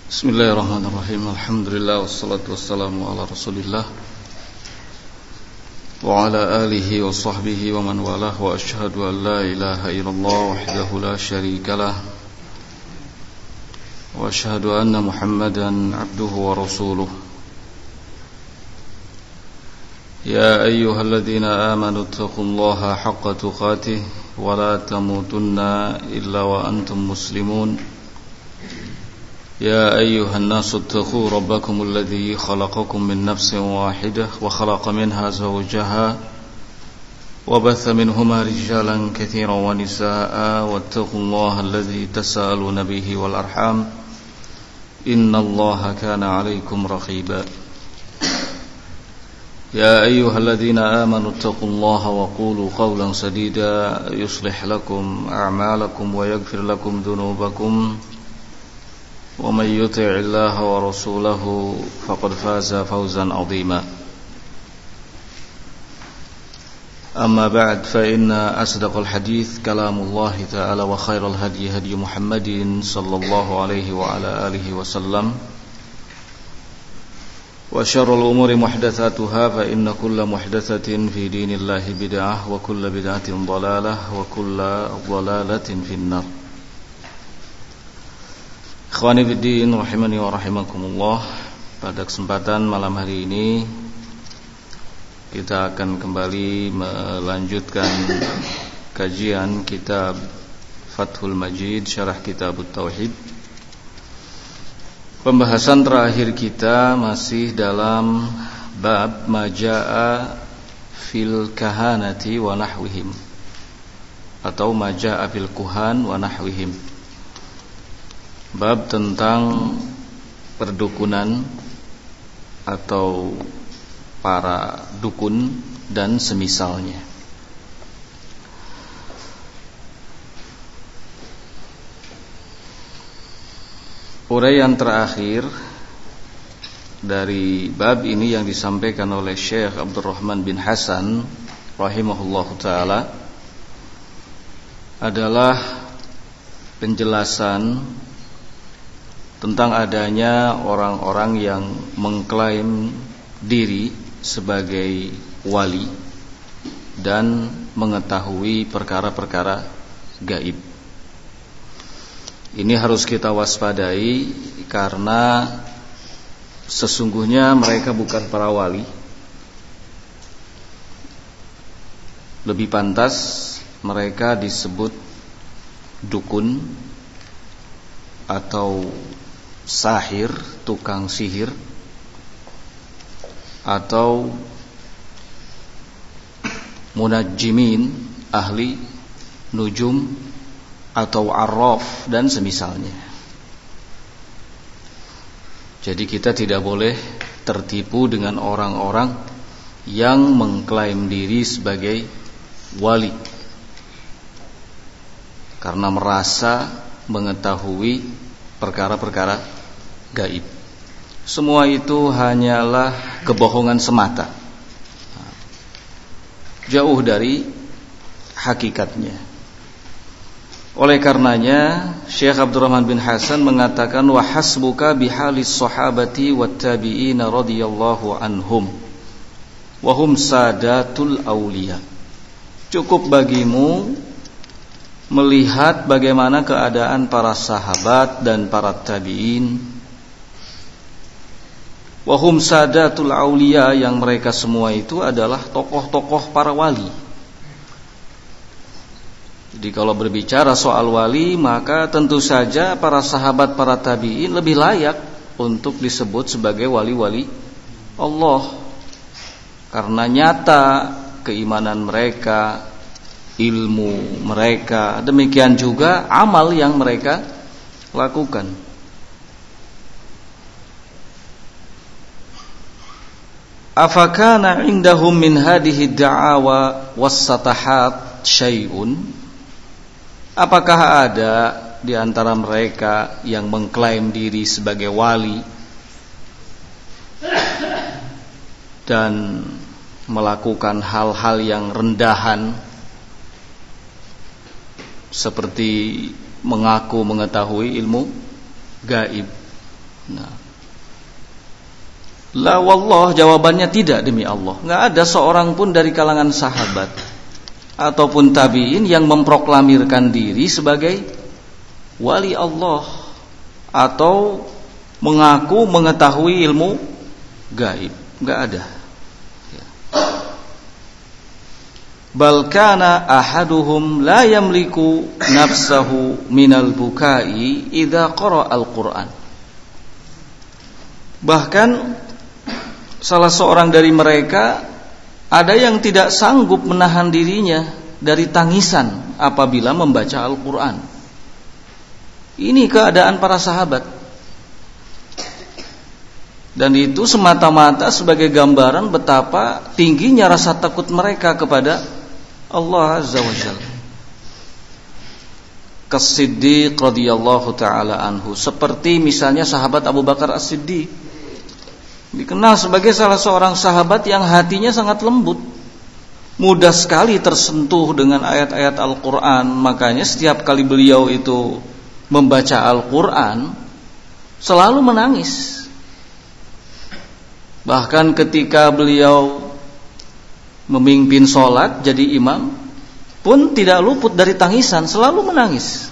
Bismillahirrahmanirrahim. Alhamdulillah wassalatu wassalamu ala Rasulillah wa ala alihi wa sahbihi wa man walah wa asyhadu an la ilaha illallah wahdahu la syarikalah wa asyhadu anna Muhammadan abduhu wa rasuluh. Ya ayyuhalladzina amanu taqullaha haqqa tuqatih wa la tamutunna illa wa antum muslimun. يا أيها الناس اتقوا ربكم الذي خلقكم من نفس واحدة وخلق منها زوجها وبث منهما رجالا كثيرا ونساء واتقوا الله الذي تساءلون به والأرحام إن الله كان عليكم رقيبا يا أيها الذين آمنوا اتقوا الله وقولوا قولا سديدا يصلح لكم أعمالكم ويغفر لكم ذنوبكم ومن يطع الله ورسوله فقد فاز فوزا عظيما أما بعد فإن أصدق الحديث كلام الله تعالى وخير الهدي هدي محمد صلى الله عليه وعلى آله وسلم وشر الأمور محدثاتها فإن كل محدثة في دين الله بدعة وكل بدعة ضلالة وكل ضلالة في النار. Ikhwani fiddin rahimani wa rahimakumullah. Pada kesempatan malam hari ini kita akan kembali melanjutkan kajian kitab Fathul Majid Syarah Kitab Tauhid. Pembahasan terakhir kita masih dalam bab majaa fil kahanati wa nahwihim atau majaa fil kuhan wa nahwihim. Bab tentang perdukunan atau para dukun dan semisalnya. Uraian terakhir dari bab ini yang disampaikan oleh Syekh Abdurrahman bin Hasan rahimahullahu ta'ala adalah penjelasan tentang adanya orang-orang yang mengklaim diri sebagai wali dan mengetahui perkara-perkara gaib. Ini harus kita waspadai karena sesungguhnya mereka bukan para wali. Lebih pantas mereka disebut dukun atau sahir, tukang sihir, atau munajjimin, ahli nujum, atau arraf dan semisalnya. Jadi kita tidak boleh tertipu dengan orang-orang yang mengklaim diri sebagai wali karena merasa mengetahui perkara-perkara gaib. Semua itu hanyalah kebohongan semata, jauh dari hakikatnya. Oleh karenanya Syekh Abdurrahman bin Hasan mengatakan wa hasbuka bihalis sahabati wat tabi'ina radhiyallahu anhum wa hum sadatul auliya. Cukup bagimu melihat bagaimana keadaan para sahabat dan para tabi'in. Wahum sadatul auliya, yang mereka semua itu adalah tokoh-tokoh para wali. Jadi kalau berbicara soal wali, maka tentu saja para sahabat, para tabi'in lebih layak untuk disebut sebagai wali-wali Allah, karena nyata keimanan mereka, ilmu mereka, demikian juga amal yang mereka lakukan. Afakana indahum min hadhihi da'awa was-satahat syai'un? Apakah ada di antara mereka yang mengklaim diri sebagai wali dan melakukan hal-hal yang rendahan seperti mengaku mengetahui ilmu gaib Nah, la wallah, jawabannya tidak demi Allah. Enggak ada seorang pun dari kalangan sahabat ataupun tabi'in yang memproklamirkan diri sebagai wali Allah atau mengaku mengetahui ilmu gaib. Enggak ada. Bal kana ahaduhum la yamliku nafsahu minal bukai idza qara al-Qur'an. Bahkan salah seorang dari mereka ada yang tidak sanggup menahan dirinya dari tangisan apabila membaca Al-Qur'an. Ini keadaan para sahabat. Dan itu semata-mata sebagai gambaran betapa tingginya rasa takut mereka kepada Allah Azza wa Jalla. As-Siddiq radhiyallahu taala anhu, seperti misalnya sahabat Abu Bakar As-Siddiq, dikenal sebagai salah seorang sahabat yang hatinya sangat lembut, mudah sekali tersentuh dengan ayat-ayat Al-Qur'an. Makanya setiap kali beliau itu membaca Al-Qur'an selalu menangis. Bahkan ketika beliau memimpin sholat jadi imam pun tidak luput dari tangisan, selalu menangis.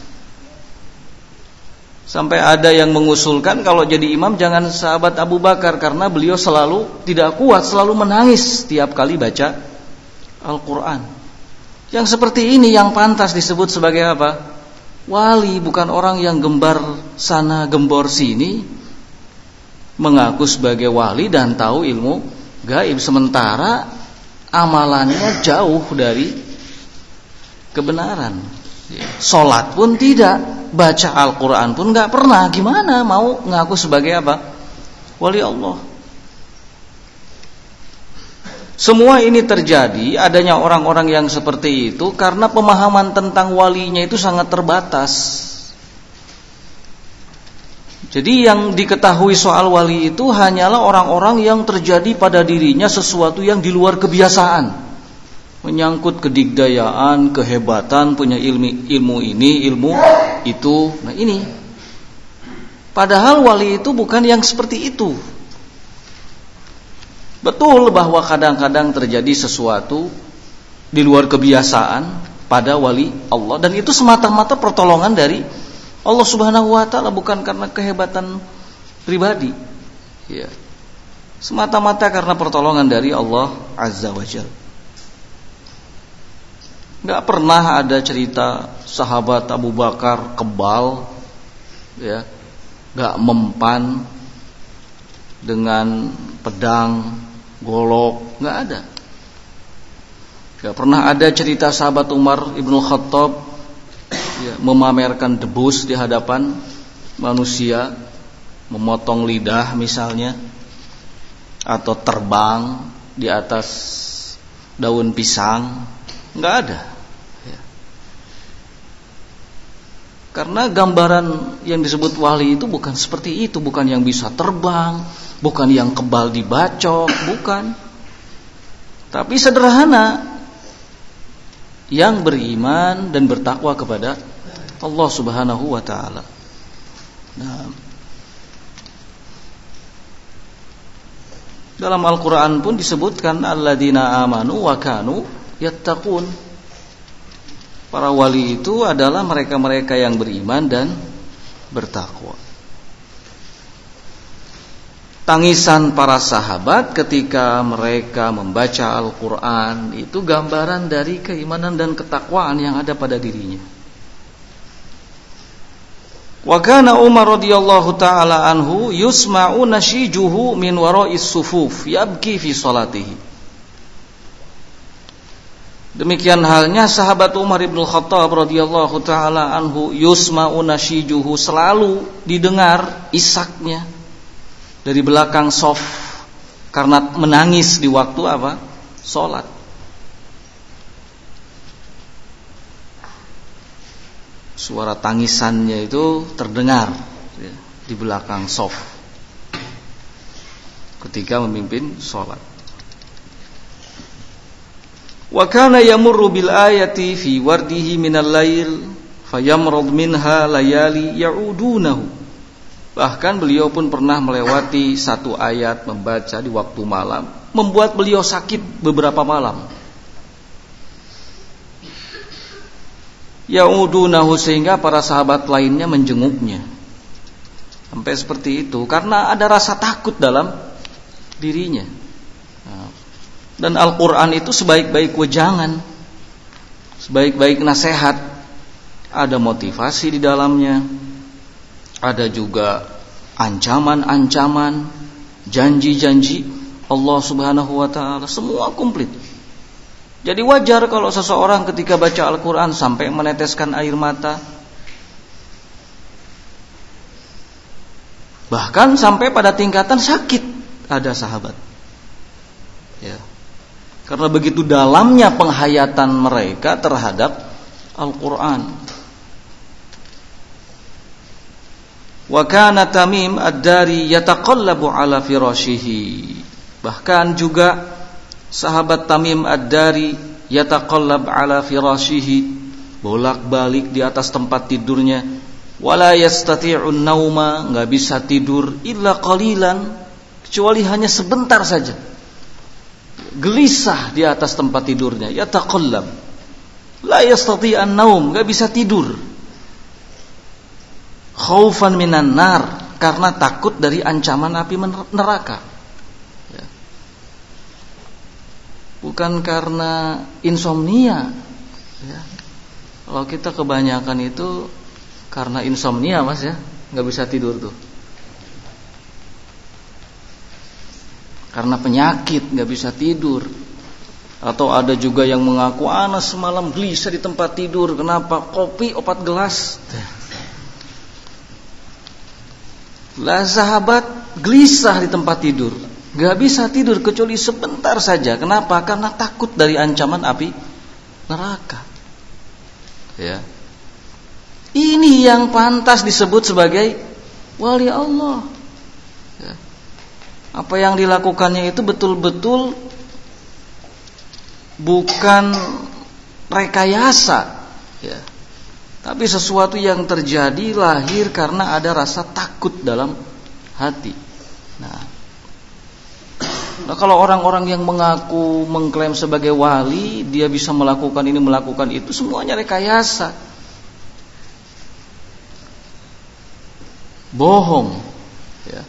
Sampai ada yang mengusulkan kalau jadi imam jangan sahabat Abu Bakar, karena beliau selalu tidak kuat, selalu menangis setiap kali baca Al-Quran. Yang seperti ini yang pantas disebut sebagai apa? Wali, bukan orang yang gembar sana gembor sini, mengaku sebagai wali dan tahu ilmu gaib, sementara amalannya jauh dari kebenaran. Sholat pun tidak, baca Al-Quran pun gak pernah. Gimana mau ngaku sebagai apa? Wali Allah. Semua ini terjadi, adanya orang-orang yang seperti itu karena pemahaman tentang walinya itu sangat terbatas. Jadi yang diketahui soal wali itu hanyalah orang-orang yang terjadi pada dirinya sesuatu yang di luar kebiasaan, menyangkut kedigdayaan, kehebatan, punya ilmu ini, ilmu itu. Nah ini, padahal wali itu bukan yang seperti itu. Betul bahwa kadang-kadang terjadi sesuatu di luar kebiasaan pada wali Allah, dan itu semata-mata pertolongan dari Allah Subhanahu wa ta'ala, bukan karena kehebatan pribadi, ya. Semata-mata karena pertolongan dari Allah Azza wa Jalla. Gak pernah ada cerita sahabat Abu Bakar kebal, ya, gak mempan dengan pedang, golok, gak ada. Gak pernah ada cerita sahabat Umar Ibn Khattab, ya, memamerkan debus di hadapan manusia, memotong lidah misalnya, atau terbang di atas daun pisang. Nggak ada, ya. Karena gambaran yang disebut wali itu bukan seperti itu, bukan yang bisa terbang, bukan yang kebal dibacok, bukan. Tapi sederhana, yang beriman dan bertakwa kepada Allah Subhanahu wa ta'ala. Nah, dalam Al-Quran pun disebutkan alladzina amanu wa kanu yattaqun. Para wali itu adalah mereka-mereka yang beriman dan bertakwa. Tangisan para sahabat ketika mereka membaca Al-Quran itu gambaran dari keimanan dan ketakwaan yang ada pada dirinya. Wa kana Umar radhiyallahu ta'ala anhu yusma'u nashijuhu min wara'is sufuf yabki fi salatihi. Demikian halnya sahabat Umar ibn Khattab radhiyallahu ta'ala anhu, yusma'u nashijuhu, selalu didengar isaknya dari belakang shaf karena menangis di waktu apa? Salat. Suara tangisannya itu terdengar, ya, di belakang shaf ketika memimpin salat. Wa kana yamurru bil ayati fi wardihi minal lail fayamrad minha layali ya'udunahu. Bahkan beliau pun pernah melewati satu ayat membaca di waktu malam, membuat beliau sakit beberapa malam. Ya'udunahu, sehingga para sahabat lainnya menjenguknya. Sampai seperti itu karena ada rasa takut dalam dirinya. Dan Al-Quran itu sebaik-baik wejangan, sebaik-baik nasihat, ada motivasi di dalamnya, ada juga ancaman-ancaman, janji-janji Allah Subhanahu wa ta'ala, semua komplit. Jadi wajar kalau seseorang ketika baca Al-Quran sampai meneteskan air mata, bahkan sampai pada tingkatan sakit ada sahabat, ya. Karena begitu dalamnya penghayatan mereka terhadap Al-Quran. Wa kana Tamim ad-Dari yataqallabu ala firashihi. Bahkan juga sahabat Tamim ad-Dari yataqallab ala firashihi, bolak-balik di atas tempat tidurnya. Wala yastati'un nauma, enggak bisa tidur illa qalilan, kecuali hanya sebentar saja. Gelisah di atas tempat tidurnya, yataqallab. La yastati'an naum, enggak bisa tidur. Khaufan minan nar, karena takut dari ancaman api neraka. Ya. Bukan karena insomnia. Ya. Kalau kita kebanyakan itu karena insomnia, Mas, ya, nggak bisa tidur tuh. Karena penyakit nggak bisa tidur. Atau ada juga yang mengaku ana semalam gelisah di tempat tidur. Kenapa? Kopi 4 gelas. Lah sahabat gelisah di tempat tidur, nggak bisa tidur kecuali sebentar saja. Kenapa? Karena takut dari ancaman api neraka. Ya. Ini yang pantas disebut sebagai wali Allah. Ya. Apa yang dilakukannya itu betul-betul bukan rekayasa, ya. Tapi sesuatu yang terjadi lahir karena ada rasa takut dalam hati. Nah, kalau orang-orang yang mengaku mengklaim sebagai wali, dia bisa melakukan ini melakukan itu, semuanya rekayasa, bohong, ya.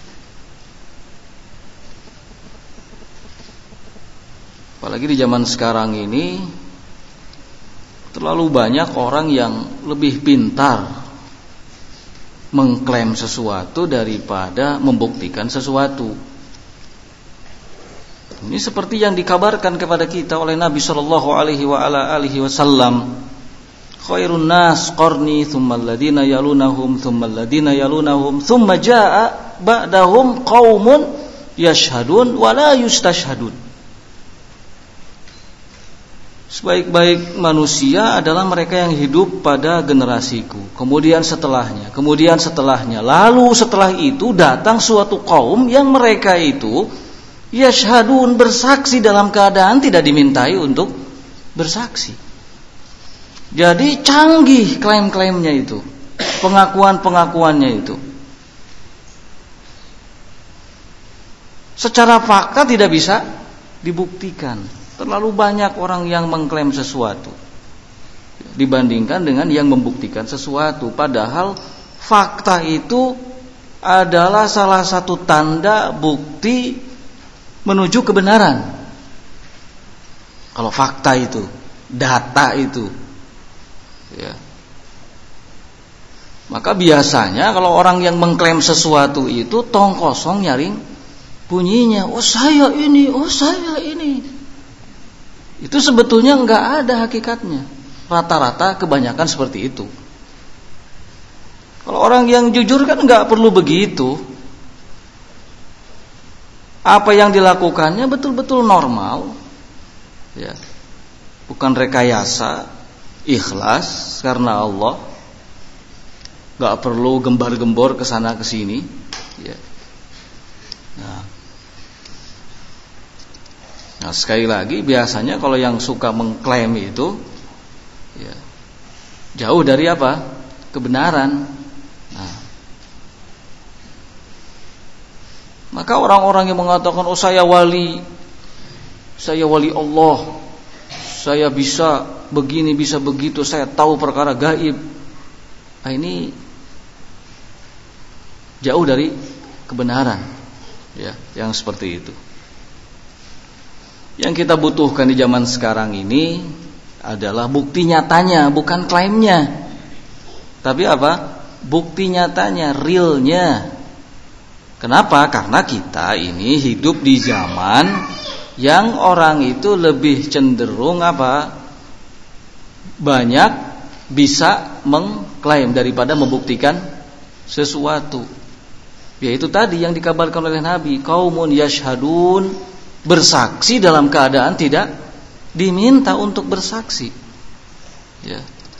Apalagi di zaman sekarang ini terlalu banyak orang yang lebih pintar mengklaim sesuatu daripada membuktikan sesuatu. Ini seperti yang dikabarkan kepada kita oleh Nabi sallallahu alaihi wasallam, khairun nas qarni tsumma alladziina yalunahum tsumma alladziina yalunahum tsumma jaa ba'dahum qaumun yashhadun wa la yustashhadun. Sebaik-baik manusia adalah mereka yang hidup pada generasiku, kemudian setelahnya, lalu setelah itu datang suatu kaum yang mereka itu yashhadun, bersaksi dalam keadaan tidak dimintai untuk bersaksi. Jadi canggih klaim-klaimnya itu, pengakuan-pengakuannya itu. Secara fakta tidak bisa dibuktikan. Terlalu banyak orang yang mengklaim sesuatu dibandingkan dengan yang membuktikan sesuatu. Padahal fakta itu adalah salah satu tanda bukti menuju kebenaran. Kalau fakta itu, data itu, ya. Maka biasanya kalau orang yang mengklaim sesuatu itu tong kosong nyaring bunyinya. Oh saya ini, oh saya ini. Itu sebetulnya enggak ada hakikatnya. Rata-rata kebanyakan seperti itu. Kalau orang yang jujur kan enggak perlu begitu. Apa yang dilakukannya betul-betul normal, ya. Bukan rekayasa, ikhlas karena Allah. Enggak perlu gembar-gembor ke sana ke sini, ya. Nah, sekali lagi biasanya kalau yang suka mengklaim itu, ya, jauh dari apa? Kebenaran. Nah, Maka orang-orang yang mengatakan, oh saya wali Allah, saya bisa begini, bisa begitu, saya tahu perkara gaib, nah ini jauh dari kebenaran, ya, yang seperti itu. Yang kita butuhkan di zaman sekarang ini adalah bukti nyatanya, bukan klaimnya, tapi apa? Bukti nyatanya, realnya. Kenapa? Karena kita ini hidup di zaman yang orang itu lebih cenderung apa? Banyak bisa mengklaim daripada membuktikan sesuatu. Yaitu tadi yang dikabarkan oleh Nabi, qaumun yashhadun, bersaksi dalam keadaan tidak diminta untuk bersaksi. Ya.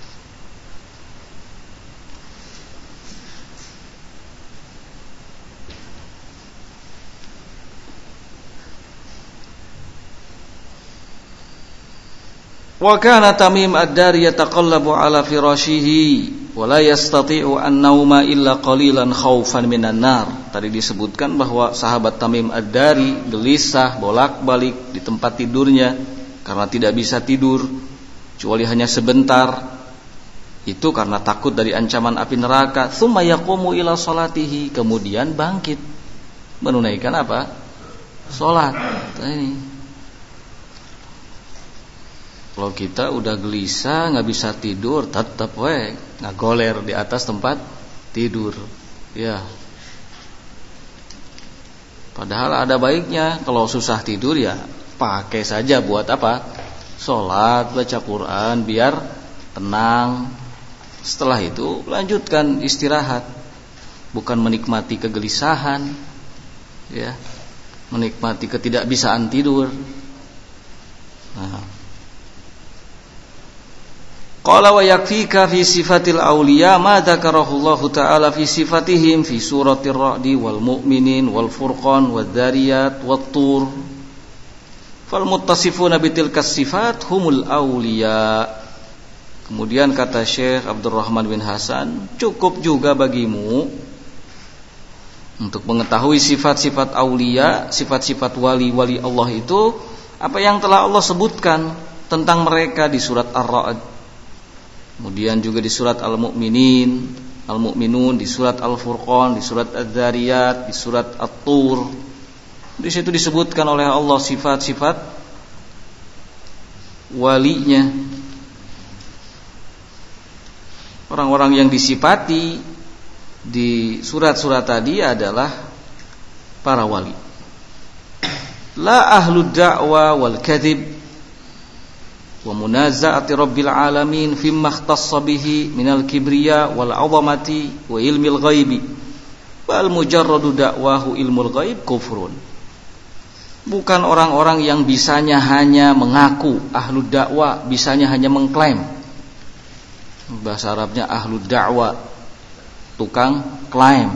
Wa kana Tamim ad-Dari yataqallabu ala firashihi wa la yastati'u an nauma illa qalilan khaufan minan nar. Tadi disebutkan bahwa sahabat Tamim ad-Dari gelisah bolak-balik di tempat tidurnya karena tidak bisa tidur kecuali hanya sebentar. Itu karena takut dari ancaman api neraka. Tsumma yaqumu ila salatihi, kemudian bangkit menunaikan apa? Salat. Ini kalau kita udah gelisah, nggak bisa tidur, tetap ngagoler di atas tempat tidur, ya. Padahal ada baiknya kalau susah tidur ya pakai saja buat apa? Sholat, baca Quran, biar tenang. Setelah itu lanjutkan istirahat, bukan menikmati kegelisahan, ya, menikmati ketidakbisaan tidur. Nah. Qala wa yakfika fi sifatil awliya ma dzakarahu Allah Ta'ala fi sifatihim fi suratir Ra'di wal Mu'minin wal Furqan wad Dzariyat wat Tur. Fal muttasifuna bitilkas sifat humul awliya. Kemudian kata Syekh Abdurrahman bin Hasan, cukup juga bagimu untuk mengetahui sifat-sifat awliya, sifat-sifat wali-wali Allah itu apa yang telah Allah sebutkan tentang mereka di surat Ar-Ra'd. Kemudian juga di surat Al-Mu'minun, di surat Al-Furqan, di surat Ad-Dzariyat, di surat At-Tur. Di situ disebutkan oleh Allah sifat-sifat walinya. Orang-orang yang disifati di surat-surat tadi adalah para wali. La ahlud da'wa wal kadhib wa munaza'ati rabbil alamin fimma ikhtassa bihi minal kibriya wal 'azamati wa ilmil ghaibi bal mujarradu da'wahu ilmul ghaib kufrun. Bukan orang-orang yang bisanya hanya mengaku ahlud dakwah, bisanya hanya mengklaim. Bahasa Arabnya ahlud dakwah, tukang klaim.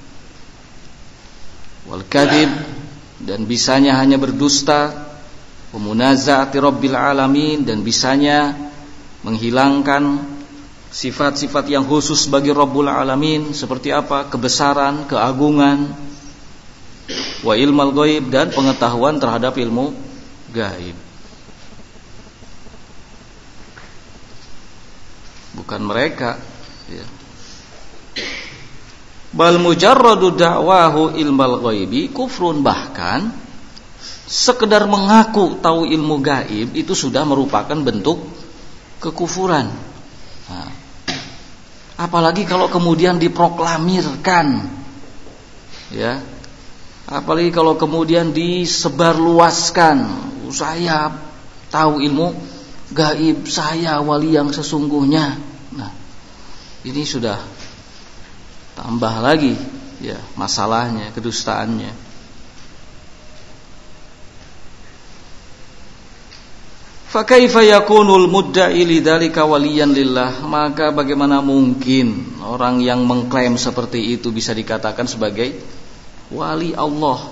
Wal kadhib, dan bisanya hanya berdusta. Pemunaza'ati rabbil alamin, dan bisanya menghilangkan sifat-sifat yang khusus bagi Rabbul Alamin. Seperti apa? Kebesaran, keagungan. Wa ilmal ghaib, dan pengetahuan terhadap ilmu gaib. Bukan mereka, ya. Bal mujarradu da'wahu ilmal ghaibi kufrun, bahkan sekedar mengaku tahu ilmu gaib itu sudah merupakan bentuk kekufuran. Nah, apalagi kalau kemudian diproklamirkan, ya. Apalagi kalau kemudian disebarluaskan, saya tahu ilmu gaib, saya wali yang sesungguhnya. Nah, ini sudah tambah lagi, ya, masalahnya, kedustaannya. Fakaifa yakunul mudda'i lidzalika waliyan lillah, maka bagaimana mungkin orang yang mengklaim seperti itu bisa dikatakan sebagai wali Allah?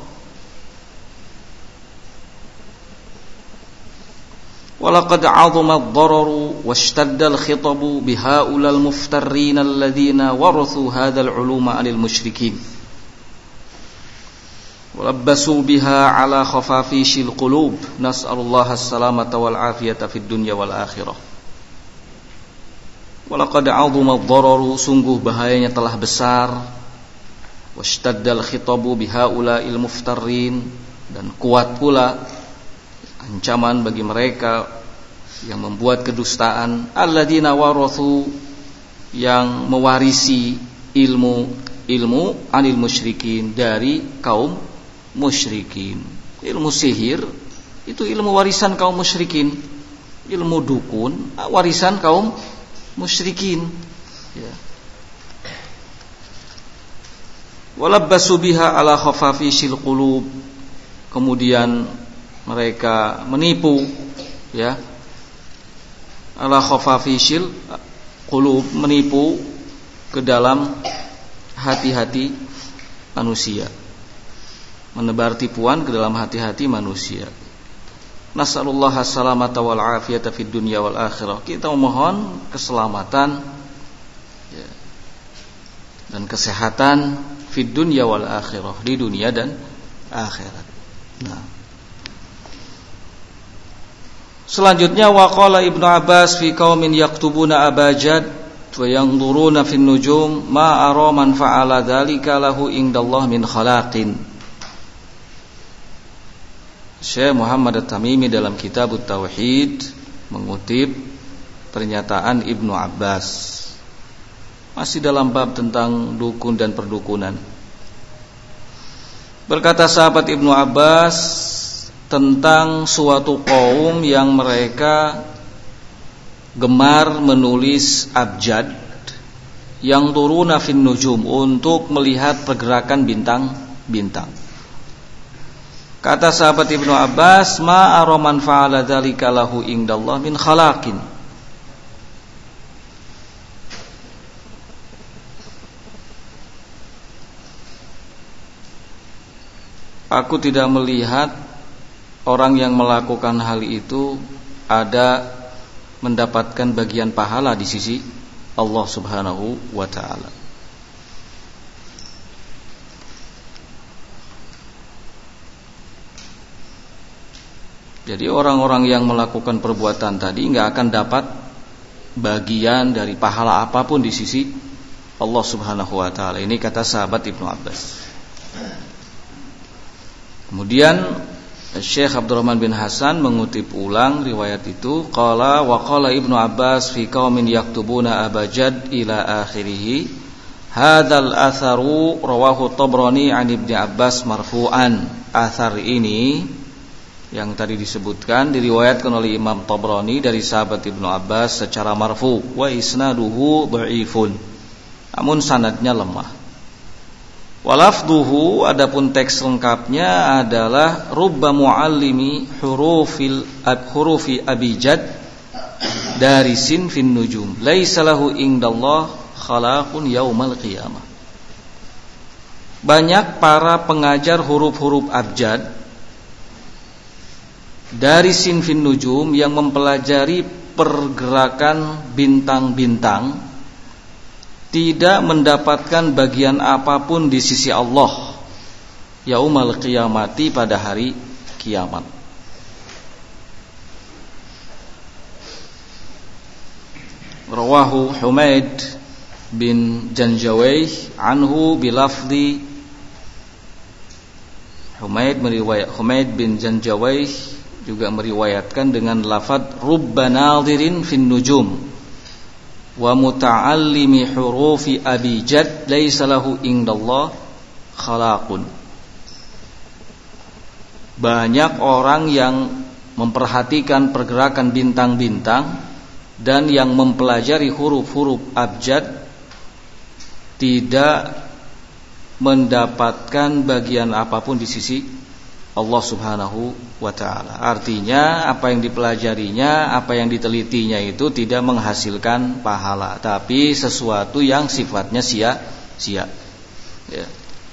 Walaqad 'azama ad-dararu washtadda al-khitabu bihaulal muftarrin alladziina warathu hadzal 'uluma 'anil musyrikin. walabbasu biha ala khafafishil qulub, nas'alullaha as-salamata wal afiyata fid dunya wal akhirah. Walaqad 'azuma ad-dararu, sungguh bahayanya telah besar, washtaddal khitabu bihaula'il muftarrin, dan kuat pula ancaman bagi mereka yang membuat kedustaan, alladzina warathu, yang mewarisi ilmu anil musyrikin, dari kaum musyrikin. Ilmu sihir itu ilmu warisan kaum musyrikin, ilmu dukun warisan kaum musyrikin, ya. Walabbasu biha ala khafafishil qulub, kemudian mereka menipu, ya, ala khafafishil qulub, menipu ke dalam hati-hati manusia, menebar tipuan ke dalam hati-hati manusia. Nas'alullaha as-salamata wal afiyata fid dunya wal akhirah. Kita memohon keselamatan, ya, dan kesehatan fid dunya wal akhirah, di dunia dan akhirat. Nah, selanjutnya waqala Ibnu Abbas fi qaumin yaktubuna abajad wa yanzuruna fin nujum ma ara man fa'ala dzalika lahu indallah min khalaqin. Syekh Muhammad At-Tamimi dalam kitab At-Tauhid mengutip pernyataan Ibnu Abbas, masih dalam bab tentang dukun dan perdukunan. Berkata sahabat Ibnu Abbas tentang suatu kaum yang mereka gemar menulis abjad, yang turuna fin nujum, untuk melihat pergerakan bintang-bintang. Kata sahabat Ibnu Abbas, ma araman fa'ala dzalika lahu indallah min khalaqin. Aku tidak melihat orang yang melakukan hal itu ada mendapatkan bagian pahala di sisi Allah Subhanahu wa ta'ala. Jadi orang-orang yang melakukan perbuatan tadi enggak akan dapat bagian dari pahala apapun di sisi Allah Subhanahu wa ta'ala. Ini kata sahabat Ibnu Abbas. Kemudian Syekh Abdurrahman bin Hasan mengutip ulang riwayat itu, qala wa qala Ibnu Abbas fi qaumin yaktubuna abajad ila akhirih. Hadzal atharu rawahu Tabrani an Ibnu Abbas marfu'an. Athar ini yang tadi disebutkan diriwayatkan oleh Imam Tabrani dari sahabat Ibnu Abbas secara marfu, wa isnaduhu dhaifun, namun sanadnya lemah. Walafduhu, adapun teks lengkapnya adalah rubba muallimi hurufi abijad dari sinfin nujum laisa lahu indallah khalaqun yaumal qiyamah. Banyak para pengajar huruf-huruf abjad dari sinfin nujum yang mempelajari pergerakan bintang-bintang tidak mendapatkan bagian apapun di sisi Allah yaumal qiyamati, pada hari kiamat. Rawahu Humaid bin Janjawaih anhu bilafdi, Humaid bin Janjawaih juga meriwayatkan dengan lafaz rubba nadhirin fin nujum wa muta'allimi hurufi abijad laisa lahu indallah khalaqun. Banyak orang yang memperhatikan pergerakan bintang-bintang dan yang mempelajari huruf-huruf abjad tidak mendapatkan bagian apapun di sisi Allah Subhanahu wa ta'ala. Artinya apa yang dipelajarinya, apa yang ditelitinya itu tidak menghasilkan pahala, tapi sesuatu yang sifatnya sia-sia, ya.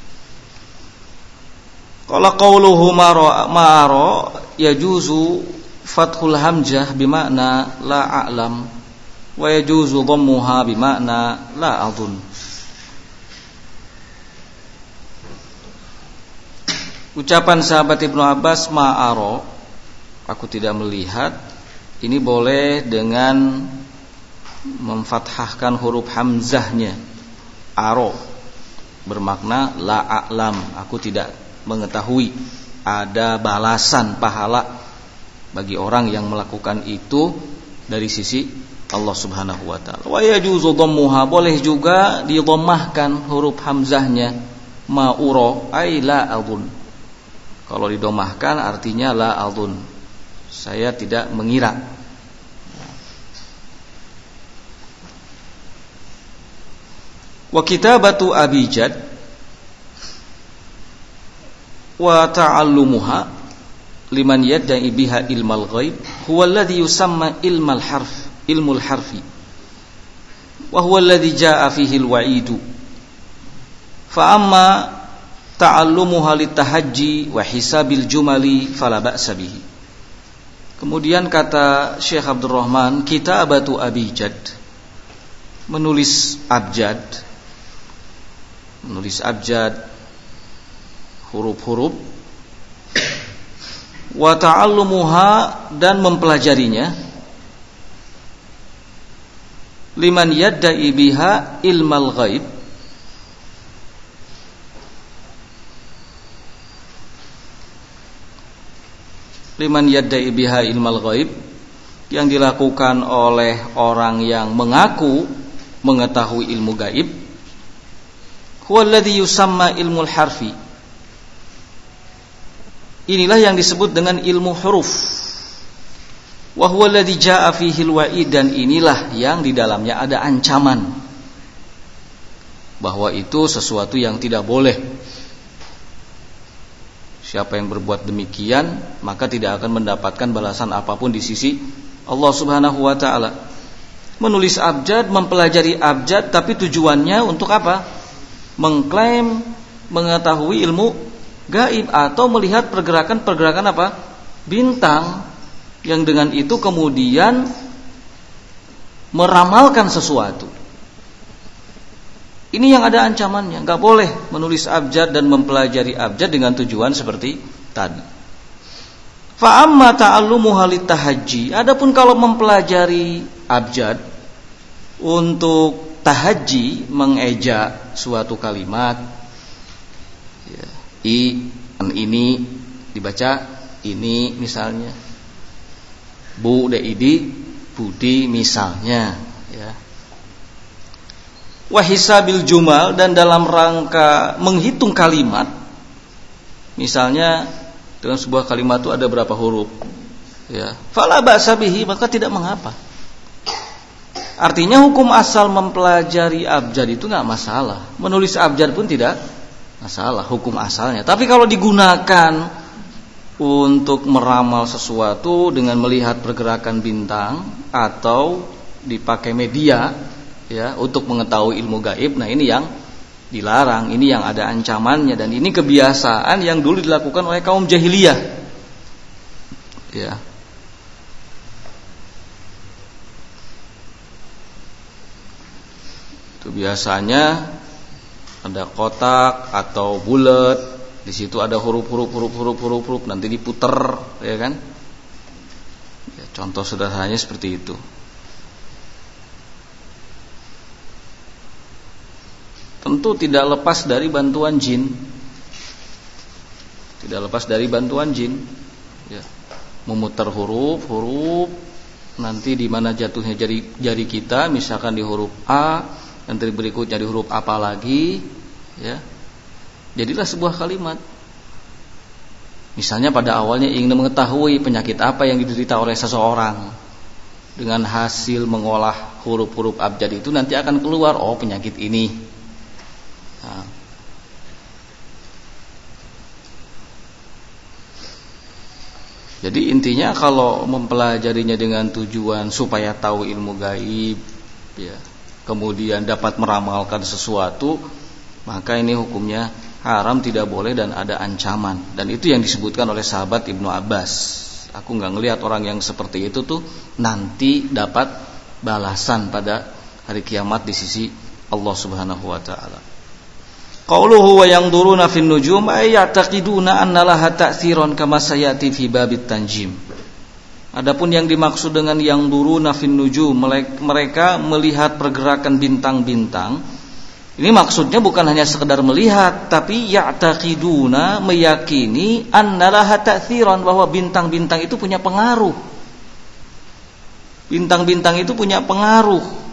Qala qauluhu ma'ara yajuzu fathul hamzah bimakna la a'lam wa yajuzu dhammuha bimakna la adun. Ucapan sahabat Ibnu Abbas ma'aro, aku tidak melihat, ini boleh dengan memfathahkan huruf hamzahnya. Aro bermakna la a'lam, aku tidak mengetahui. Ada balasan pahala bagi orang yang melakukan itu dari sisi Allah Subhanahu wa taala. Wa yajuzu dhammuha, boleh juga didhammahkan huruf hamzahnya. Ma'uro ay la adun. Kalau didomahkan artinya la adun, saya tidak mengira. Wa kitabatu abijad wa ta'allumuha liman yadda'i biha ilmal ghaib huwa alladhi yusamma ilmal harf, ilmul harfi, wa huwa alladhi jaa'a fihi al-wa'idu. Fa amma ta'allumuha litahajji wa hisabil jumali fala ba'sa bihi. Kemudian kata Syekh Abdul Rahman, kitabatu abijad, menulis abjad, huruf-huruf, wa ta'allumuha, dan mempelajarinya, liman yadda'i biha ilmal ghaib, liman yadda'i biha ilmal ghaib, yang dilakukan oleh orang yang mengaku mengetahui ilmu gaib. Huwa alladhi yusamma ilmul harfi, inilah yang disebut dengan ilmu huruf. Wa huwa alladhi jaa'a fihi al-wa'id, dan inilah yang di dalamnya ada ancaman bahwa itu sesuatu yang tidak boleh. Siapa yang berbuat demikian maka tidak akan mendapatkan balasan apapun di sisi Allah Subhanahu wa taala. Menulis abjad, mempelajari abjad, tapi tujuannya untuk apa? Mengklaim mengetahui ilmu gaib atau melihat pergerakan-pergerakan apa? Bintang, yang dengan itu kemudian meramalkan sesuatu. Ini yang ada ancamannya. Enggak boleh menulis abjad dan mempelajari abjad dengan tujuan seperti tadi. Fa amma ta'allumuha litahajji, adapun kalau mempelajari abjad untuk tahajji, mengeja suatu kalimat, ya, ini dibaca ini misalnya, bu de idi budi misalnya, ya. Wa hisabil jumal, dan dalam rangka menghitung kalimat, misalnya dalam sebuah kalimat itu ada berapa huruf, ya, fala ba'sa bihi, maka tidak mengapa. Artinya hukum asal mempelajari abjad itu enggak masalah, menulis abjad pun tidak masalah hukum asalnya. Tapi kalau digunakan untuk meramal sesuatu dengan melihat pergerakan bintang atau dipakai media, ya, untuk mengetahui ilmu gaib, nah ini yang dilarang, ini yang ada ancamannya, dan ini kebiasaan yang dulu dilakukan oleh kaum jahiliyah, ya. Itu biasanya ada kotak atau bulat, di situ ada huruf, nanti diputer, ya kan? Ya, contoh sederhananya seperti itu. Tentu tidak lepas dari bantuan jin. Ya. Memutar huruf, nanti di mana jatuhnya jari kita, misalkan di huruf A, nanti berikutnya di huruf apa lagi, ya. Jadilah sebuah kalimat. Misalnya pada awalnya ingin mengetahui penyakit apa yang diderita oleh seseorang. Dengan hasil mengolah huruf-huruf abjad itu nanti akan keluar, oh penyakit ini. Nah. Jadi intinya kalau mempelajarinya dengan tujuan supaya tahu ilmu gaib, ya, kemudian dapat meramalkan sesuatu, maka ini hukumnya haram, tidak boleh, dan ada ancaman. Dan itu yang disebutkan oleh sahabat Ibnu Abbas. Aku nggak ngelihat orang yang seperti itu tuh nanti dapat balasan pada hari kiamat di sisi Allah Subhanahu wa taala. Qauluhu wa yanzuruna fin nujum ay ya'taqiduna anna laha ta'tsiran kama sayati fi babit tanjim. Adapun yang dimaksud dengan yang duruna fin nujum, mereka melihat pergerakan bintang-bintang. Ini maksudnya bukan hanya sekedar melihat, tapi ya'taqiduna, meyakini annalaha ta'tsiran, bahwa bintang-bintang itu punya pengaruh. Bintang-bintang itu punya pengaruh.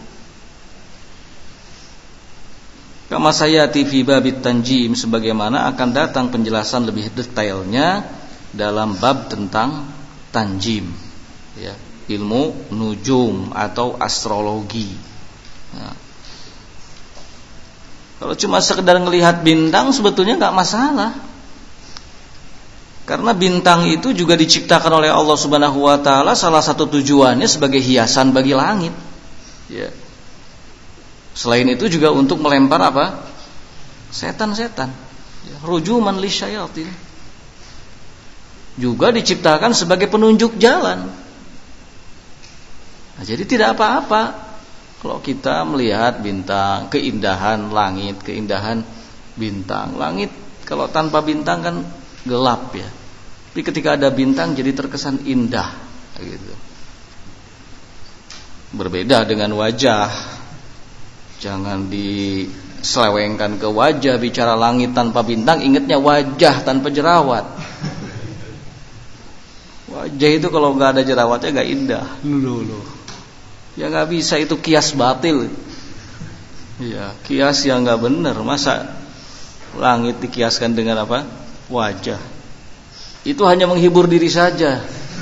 Kama sayati fi babit tanjim, sebagaimana akan datang penjelasan lebih detailnya dalam bab tentang tanjim, ya, ilmu nujum atau astrologi. Nah, kalau cuma sekedar ngelihat bintang sebetulnya nggak masalah, karena bintang itu juga diciptakan oleh Allah Subhanahu wa taala, salah satu tujuannya sebagai hiasan bagi langit, ya. Selain itu juga untuk melempar apa? Setan-setan, ya, rujuman lisyayatin. Juga diciptakan sebagai penunjuk jalan. Nah, jadi tidak apa-apa kalau kita melihat bintang, keindahan langit, keindahan bintang. Langit kalau tanpa bintang kan gelap, ya. Tapi ketika ada bintang jadi terkesan indah, gitu. Berbeda dengan wajah. Jangan diselewengkan ke wajah, bicara langit tanpa bintang, ingatnya wajah tanpa jerawat. Wajah itu kalau nggak ada jerawatnya nggak indah. Ya nggak bisa, itu kias batil. Ya, kias yang nggak benar. Masa langit dikiaskan dengan apa? Wajah. Itu hanya menghibur diri saja.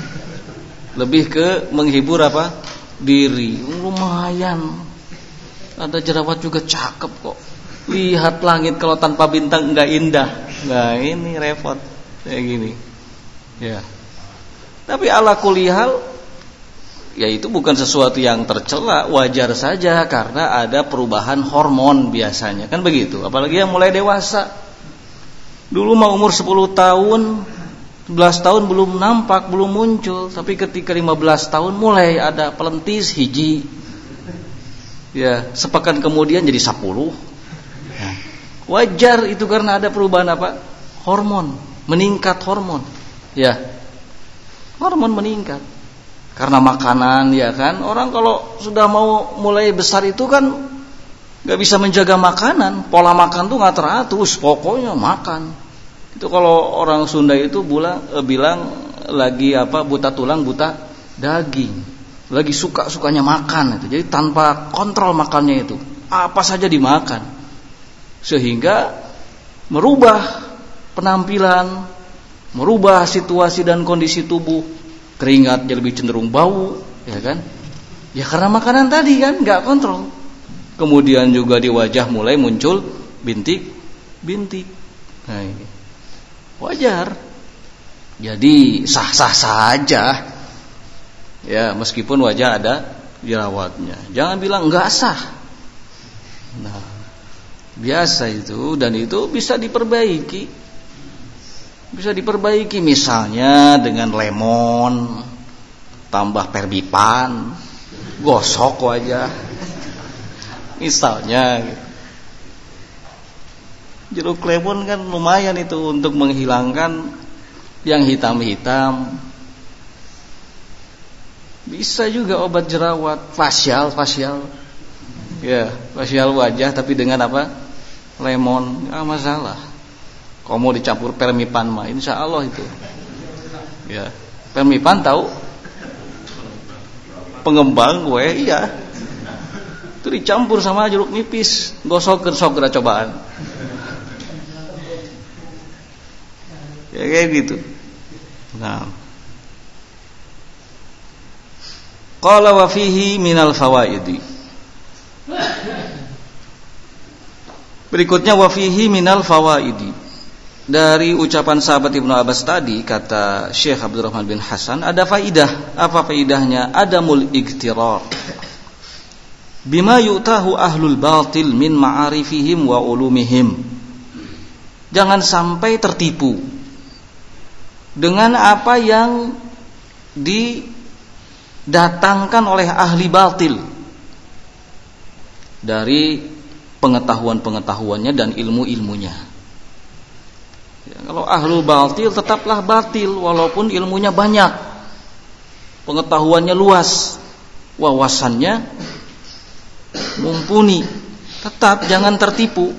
Lebih ke menghibur apa? Diri. Lumayan. Ada jerawat juga cakep kok. Lihat langit kalau tanpa bintang nggak indah. Nah ini repot kayak gini, ya. Tapi ala kulli hal, ya itu bukan sesuatu yang tercela, wajar saja karena ada perubahan hormon biasanya, kan begitu. Apalagi yang mulai dewasa. Dulu mau umur 10 tahun, 11 tahun belum nampak, belum muncul, tapi ketika 15 tahun mulai ada pelentis hiji. Ya, sepekan kemudian jadi 10. Ya. Wajar itu karena ada perubahan apa? Hormon, meningkat hormon. Ya. Hormon meningkat. Karena makanan, ya kan? Orang kalau sudah mau mulai besar itu kan enggak bisa menjaga makanan, pola makan tuh enggak teratur, pokoknya makan. Itu kalau orang Sunda itu bilang lagi apa? Buta tulang, buta daging. Lagi suka-sukanya makan itu. Jadi tanpa kontrol makannya itu, apa saja dimakan. Sehingga merubah penampilan, merubah situasi dan kondisi tubuh. Keringat jadi lebih cenderung bau, ya kan? Ya karena makanan tadi kan enggak kontrol. Kemudian juga di wajah mulai muncul bintik-bintik. Nah ini wajar. Jadi sah-sah saja. Ya, meskipun wajah ada jerawatnya. Jangan bilang enggak sah. Nah, biasa itu, dan itu bisa diperbaiki. Bisa diperbaiki misalnya dengan lemon, tambah perbipan, gosok wajah. Misalnya gitu. Jeruk lemon kan lumayan itu untuk menghilangkan yang hitam-hitam. Bisa juga obat jerawat, facial. Ya, facial wajah tapi dengan apa? Lemon, enggak masalah. Kalau mau dicampur permipan mah insya Allah itu. Ya, permipan tahu? Pengembang gue, iya. Itu dicampur sama jeruk nipis, gosokkeun sok geura cobaan. Ya kayak gitu. Nah, qala wa fihi minal fawaidi. Berikutnya wa fihi minal fawaidi. Dari ucapan sahabat Ibnu Abbas tadi, kata Syekh Abdurrahman bin Hasan, ada faidah. Apa faidahnya? Adamul iktirar bima yu'tahu ahlul batil min ma'arifihim wa ulumihim. Jangan sampai tertipu dengan apa yang didatangkan oleh ahli batil dari pengetahuan-pengetahuannya dan ilmu-ilmunya. Ya, kalau ahlul batil tetaplah batil walaupun ilmunya banyak, pengetahuannya luas, wawasannya mumpuni, tetap jangan tertipu.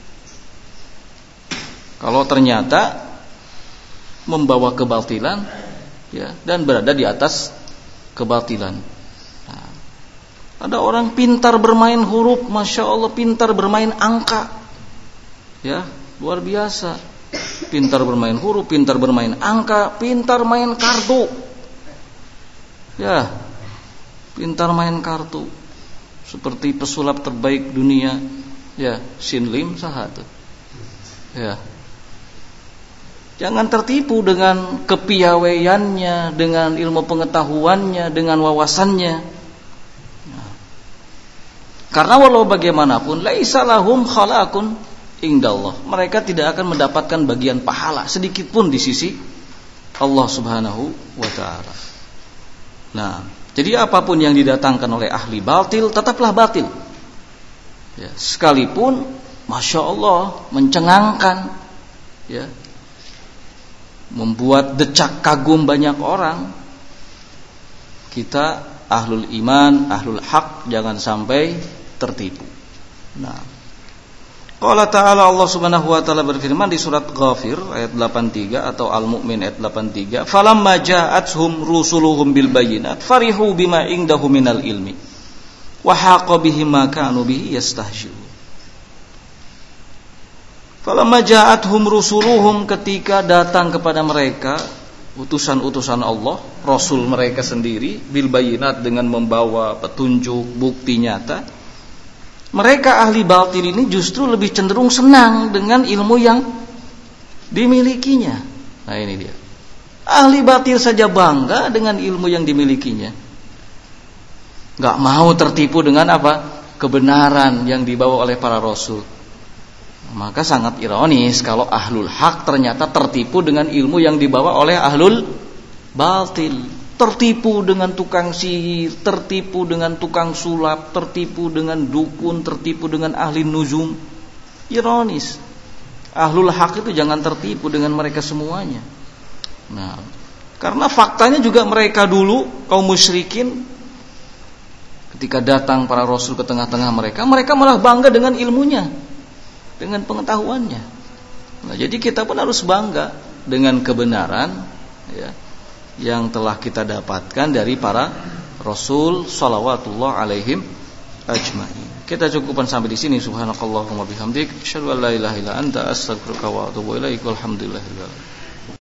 Kalau ternyata membawa kebatilan, ya, dan berada di atas kebatilan. Nah, ada orang pintar bermain huruf, masya Allah, pintar bermain angka, ya, luar biasa. Pintar bermain huruf, pintar bermain angka, pintar main kartu, ya, pintar main kartu, seperti pesulap terbaik dunia, ya, Sinlim Sahatu, ya. Jangan tertipu dengan kepiawaiannya, dengan ilmu pengetahuannya, dengan wawasannya. Nah, karena walau bagaimanapun, laisa lahum khalaqun indallah. Mereka tidak akan mendapatkan bagian pahala sedikit pun di sisi Allah Subhanahu wa taala. Nah, jadi apapun yang didatangkan oleh ahli batil tetaplah batil. Ya, sekalipun masya Allah mencengangkan, ya, membuat decak kagum banyak orang, kita ahlul iman, ahlul haq jangan sampai tertipu. Nah, qala ta'ala, Allah Subhanahu wa taala berfirman di surat Ghafir ayat 83 atau Al-Mu'min ayat 83, falamma ja'atuhum rusuluhum bil bayyinat farihu bima indahum minal ilmi wa haqa bihim ma kanu bihi yastahzi'un. Falamma ja'atuhum rusuluhum, ketika datang kepada mereka utusan-utusan Allah, rasul mereka sendiri, bil bayyinat, dengan membawa petunjuk, bukti nyata, mereka ahli batil ini justru lebih cenderung senang dengan ilmu yang dimilikinya. Nah, ini dia. Ahli batil saja bangga dengan ilmu yang dimilikinya. Gak mau tertipu dengan apa? Kebenaran yang dibawa oleh para rasul. Maka sangat ironis kalau ahlul haq ternyata tertipu dengan ilmu yang dibawa oleh ahlul batil. Tertipu dengan tukang sihir, tertipu dengan tukang sulap, tertipu dengan dukun, tertipu dengan ahli nujum. Ironis. Ahlul haq itu jangan tertipu dengan mereka semuanya. Nah, karena faktanya juga mereka dulu, kaum musyrikin, ketika datang para rasul ke tengah-tengah mereka, mereka malah bangga dengan ilmunya, dengan pengetahuannya. Nah, jadi kita pun harus bangga dengan kebenaran, ya, yang telah kita dapatkan dari para rasul salawatullah alaihim ajma'in. Kita cukupkan sampai di sini. Subhanakallahumma bihamdik, asyhadu an la ilaha illa anta, astaghfiruka wa atubu ilaik. Walhamdulillahirabbil alamin.